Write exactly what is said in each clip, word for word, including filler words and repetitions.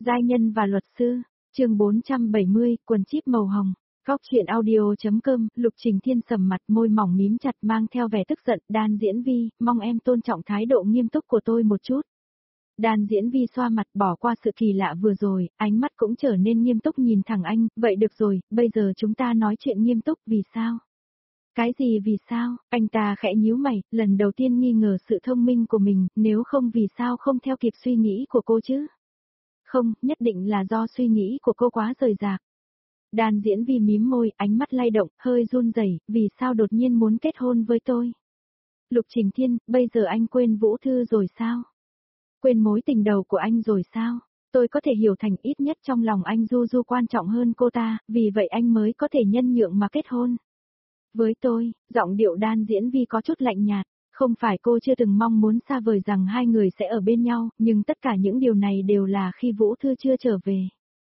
Giai nhân và luật sư, chương bốn trăm bảy mươi, quần chíp màu hồng. Góc truyện audio.com, Lục Trình Thiên sầm mặt, môi mỏng mím chặt mang theo vẻ tức giận. Đan Diễn Vi, mong em tôn trọng thái độ nghiêm túc của tôi một chút. Đan Diễn Vi xoa mặt, bỏ qua sự kỳ lạ vừa rồi, ánh mắt cũng trở nên nghiêm túc nhìn thẳng anh. Vậy được rồi, bây giờ chúng ta nói chuyện nghiêm túc, vì sao? Cái gì vì sao? Anh ta khẽ nhíu mày, lần đầu tiên nghi ngờ sự thông minh của mình, nếu không vì sao không theo kịp suy nghĩ của cô chứ? Không, nhất định là do suy nghĩ của cô quá rời rạc. Đan Diễn Vi mím môi, ánh mắt lay động, hơi run rẩy, vì sao đột nhiên muốn kết hôn với tôi? Lục Trình Thiên, bây giờ anh quên Vũ Thư rồi sao? Quên mối tình đầu của anh rồi sao? Tôi có thể hiểu thành ít nhất trong lòng anh Du Du quan trọng hơn cô ta, vì vậy anh mới có thể nhân nhượng mà kết hôn. Với tôi, giọng điệu Đan Diễn Vi có chút lạnh nhạt, không phải cô chưa từng mong muốn xa vời rằng hai người sẽ ở bên nhau, nhưng tất cả những điều này đều là khi Vũ Thư chưa trở về.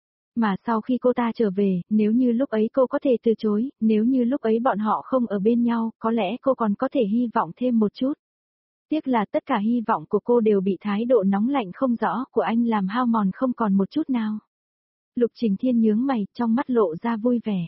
Mà sau khi cô ta trở về, nếu như lúc ấy cô có thể từ chối, nếu như lúc ấy bọn họ không ở bên nhau, có lẽ cô còn có thể hy vọng thêm một chút. Tiếc là tất cả hy vọng của cô đều bị thái độ nóng lạnh không rõ của anh làm hao mòn không còn một chút nào. Lục Trình Thiên nhướng mày, trong mắt lộ ra vui vẻ.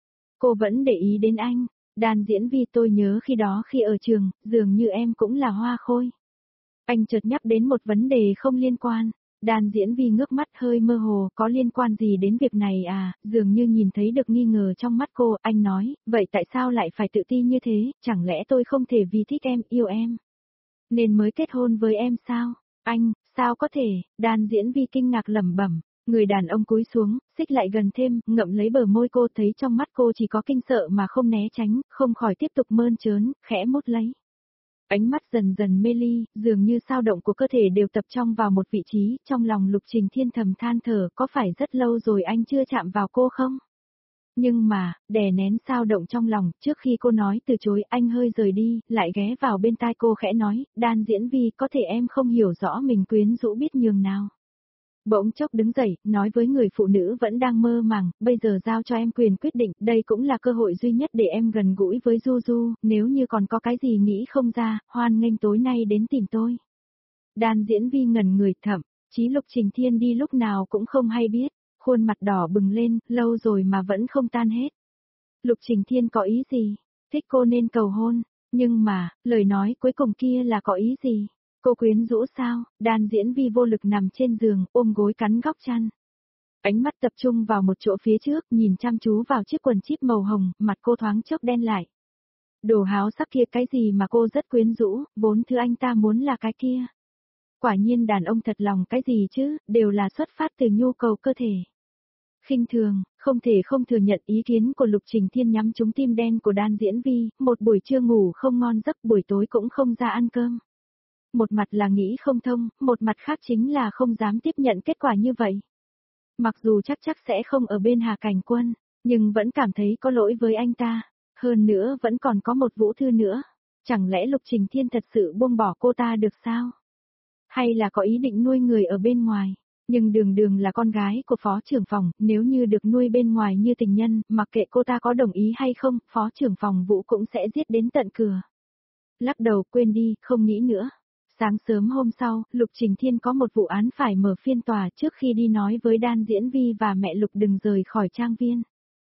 Cô vẫn để ý đến anh. Đan Diễn Vi, tôi nhớ khi đó khi ở trường, dường như em cũng là hoa khôi. Anh chợt nhắc đến một vấn đề không liên quan. Đan Diễn Vi ngước mắt hơi mơ hồ, có liên quan gì đến việc này à, dường như nhìn thấy được nghi ngờ trong mắt cô, anh nói, vậy tại sao lại phải tự ti như thế, chẳng lẽ tôi không thể vì thích em, yêu em, nên mới kết hôn với em sao? Anh, sao có thể? Đan Diễn Vi kinh ngạc lẩm bẩm. Người đàn ông cúi xuống, xích lại gần thêm, ngậm lấy bờ môi cô, thấy trong mắt cô chỉ có kinh sợ mà không né tránh, không khỏi tiếp tục mơn trớn, khẽ mút lấy. Ánh mắt dần dần mê ly, dường như dao động của cơ thể đều tập trung vào một vị trí, trong lòng Lục Trình Thiên thầm than thở, có phải rất lâu rồi anh chưa chạm vào cô không? Nhưng mà, đè nén dao động trong lòng, trước khi cô nói từ chối, anh hơi rời đi, lại ghé vào bên tai cô khẽ nói, Đan Diễn Vi, có thể em không hiểu rõ mình quyến rũ biết nhường nào. Bỗng chốc đứng dậy, nói với người phụ nữ vẫn đang mơ màng, bây giờ giao cho em quyền quyết định, đây cũng là cơ hội duy nhất để em gần gũi với Du Du, nếu như còn có cái gì nghĩ không ra, hoan nghênh tối nay đến tìm tôi. Đan Diễn Vi ngẩn người, thậm chí Lục Trình Thiên đi lúc nào cũng không hay biết, khuôn mặt đỏ bừng lên, lâu rồi mà vẫn không tan hết. Lục Trình Thiên có ý gì? Thích cô nên cầu hôn, nhưng mà, lời nói cuối cùng kia là có ý gì? Cô quyến rũ sao? Đan Diễn Vi vô lực nằm trên giường, ôm gối cắn góc chăn. Ánh mắt tập trung vào một chỗ phía trước, nhìn chăm chú vào chiếc quần chíp màu hồng, mặt cô thoáng chốc đen lại. Đồ háo sắc kia, cái gì mà cô rất quyến rũ, vốn thứ anh ta muốn là cái kia. Quả nhiên đàn ông thật lòng cái gì chứ, đều là xuất phát từ nhu cầu cơ thể. Khinh thường, không thể không thừa nhận ý kiến của Lục Trình Thiên nhắm trúng tim đen của Đan Diễn Vi, một buổi trưa ngủ không ngon giấc, buổi tối cũng không ra ăn cơm. Một mặt là nghĩ không thông, một mặt khác chính là không dám tiếp nhận kết quả như vậy. Mặc dù chắc chắc sẽ không ở bên Hà Cảnh Quân, nhưng vẫn cảm thấy có lỗi với anh ta. Hơn nữa vẫn còn có một Vũ Thư nữa. Chẳng lẽ Lục Trình Thiên thật sự buông bỏ cô ta được sao? Hay là có ý định nuôi người ở bên ngoài? Nhưng đường đường là con gái của phó trưởng phòng, nếu như được nuôi bên ngoài như tình nhân, mặc kệ cô ta có đồng ý hay không, phó trưởng phòng Vũ cũng sẽ giết đến tận cửa. Lắc đầu, quên đi, không nghĩ nữa. Sáng sớm hôm sau, Lục Trình Thiên có một vụ án phải mở phiên tòa, trước khi đi nói với Đan Diễn Vi và mẹ Lục đừng rời khỏi trang viên.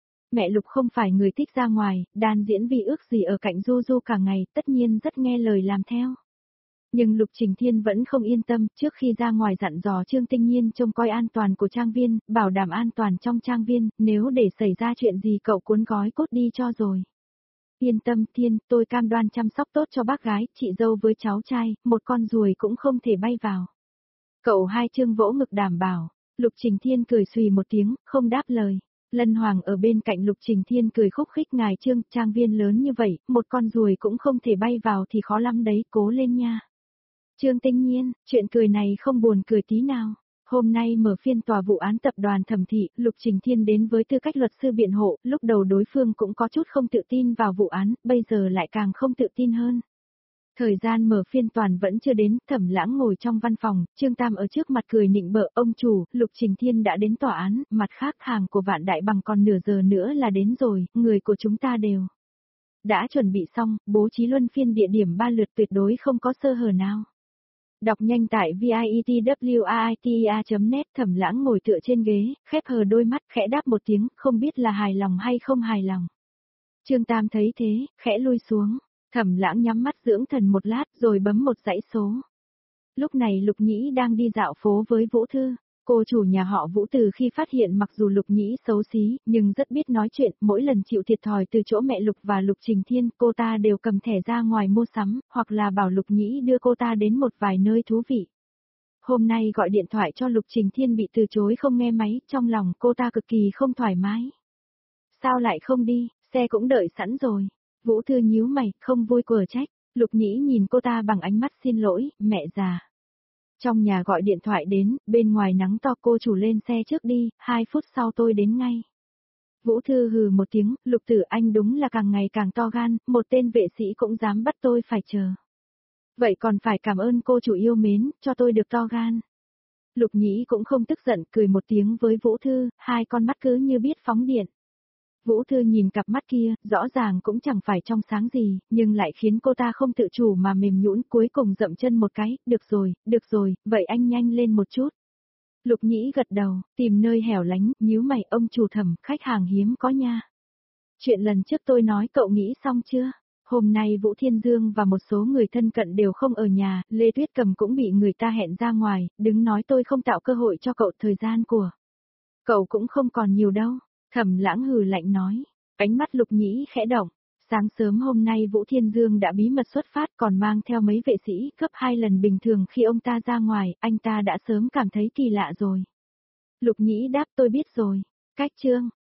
Mẹ Lục không phải người thích ra ngoài, Đan Diễn Vi ước gì ở cạnh Du Du cả ngày, tất nhiên rất nghe lời làm theo. Nhưng Lục Trình Thiên vẫn không yên tâm, trước khi ra ngoài dặn dò Trương Tinh Nhiên trông coi an toàn của trang viên, bảo đảm an toàn trong trang viên, nếu để xảy ra chuyện gì cậu cuốn gói cốt đi cho rồi. Yên tâm Thiên, tôi cam đoan chăm sóc tốt cho bác gái, chị dâu với cháu trai, một con ruồi cũng không thể bay vào. Cậu hai Trương vỗ ngực đảm bảo. Lục Trình Thiên cười xùy một tiếng, không đáp lời. Lân Hoàng ở bên cạnh Lục Trình Thiên cười khúc khích, ngài Trương, trang viên lớn như vậy, một con ruồi cũng không thể bay vào thì khó lắm đấy, cố lên nha. Trương Tinh Nhiên, chuyện cười này không buồn cười tí nào. Hôm nay mở phiên tòa vụ án tập đoàn Thẩm Thị, Lục Trình Thiên đến với tư cách luật sư biện hộ, lúc đầu đối phương cũng có chút không tự tin vào vụ án, bây giờ lại càng không tự tin hơn. Thời gian mở phiên tòa vẫn chưa đến, Thẩm Lãng ngồi trong văn phòng, Trương Tam ở trước mặt cười nịnh bợ, ông chủ, Lục Trình Thiên đã đến tòa án, mặt khác hàng của Vạn Đại Bằng còn nửa giờ nữa là đến rồi, người của chúng ta đều đã chuẩn bị xong, bố trí luân phiên địa điểm ba lượt tuyệt đối không có sơ hở nào. Đọc nhanh tại vitwaitia chấm net. Thẩm Lãng ngồi tựa trên ghế, khép hờ đôi mắt, khẽ đáp một tiếng, không biết là hài lòng hay không hài lòng. Trương Tam thấy thế, khẽ lui xuống. Thẩm Lãng nhắm mắt dưỡng thần một lát rồi bấm một dãy số. Lúc này Lục Nhĩ đang đi dạo phố với Vũ Thư. Cô chủ nhà họ Vũ từ khi phát hiện mặc dù Lục Nhĩ xấu xí, nhưng rất biết nói chuyện, mỗi lần chịu thiệt thòi từ chỗ mẹ Lục và Lục Trình Thiên, cô ta đều cầm thẻ ra ngoài mua sắm, hoặc là bảo Lục Nhĩ đưa cô ta đến một vài nơi thú vị. Hôm nay gọi điện thoại cho Lục Trình Thiên bị từ chối không nghe máy, trong lòng cô ta cực kỳ không thoải mái. Sao lại không đi, xe cũng đợi sẵn rồi. Vũ Thư nhíu mày, không vui quở trách. Lục Nhĩ nhìn cô ta bằng ánh mắt xin lỗi, mẹ già. Trong nhà gọi điện thoại đến, bên ngoài nắng to, cô chủ lên xe trước đi, hai phút sau tôi đến ngay. Vũ Thư hừ một tiếng, Lục Tử anh đúng là càng ngày càng to gan, một tên vệ sĩ cũng dám bắt tôi phải chờ. Vậy còn phải cảm ơn cô chủ yêu mến, cho tôi được to gan. Lục Nhĩ cũng không tức giận, cười một tiếng với Vũ Thư, hai con mắt cứ như biết phóng điện. Vũ Thư nhìn cặp mắt kia, rõ ràng cũng chẳng phải trong sáng gì, nhưng lại khiến cô ta không tự chủ mà mềm nhũn, cuối cùng dậm chân một cái, được rồi, được rồi, vậy anh nhanh lên một chút. Lục Nhĩ gật đầu, tìm nơi hẻo lánh, nhíu mày, ông chủ Thẩm, khách hàng hiếm có nha. Chuyện lần trước tôi nói cậu nghĩ xong chưa? Hôm nay Vũ Thiên Dương và một số người thân cận đều không ở nhà, Lê Tuyết Cầm cũng bị người ta hẹn ra ngoài, đứng nói tôi không tạo cơ hội cho cậu, thời gian của cậu cũng không còn nhiều đâu. Thẩm Lãng hừ lạnh nói, ánh mắt Lục Nhĩ khẽ động. Sáng sớm hôm nay Vũ Thiên Dương đã bí mật xuất phát, còn mang theo mấy vệ sĩ, gấp hai lần bình thường. Khi ông ta ra ngoài, anh ta đã sớm cảm thấy kỳ lạ rồi. Lục Nhĩ đáp, tôi biết rồi. Cách chương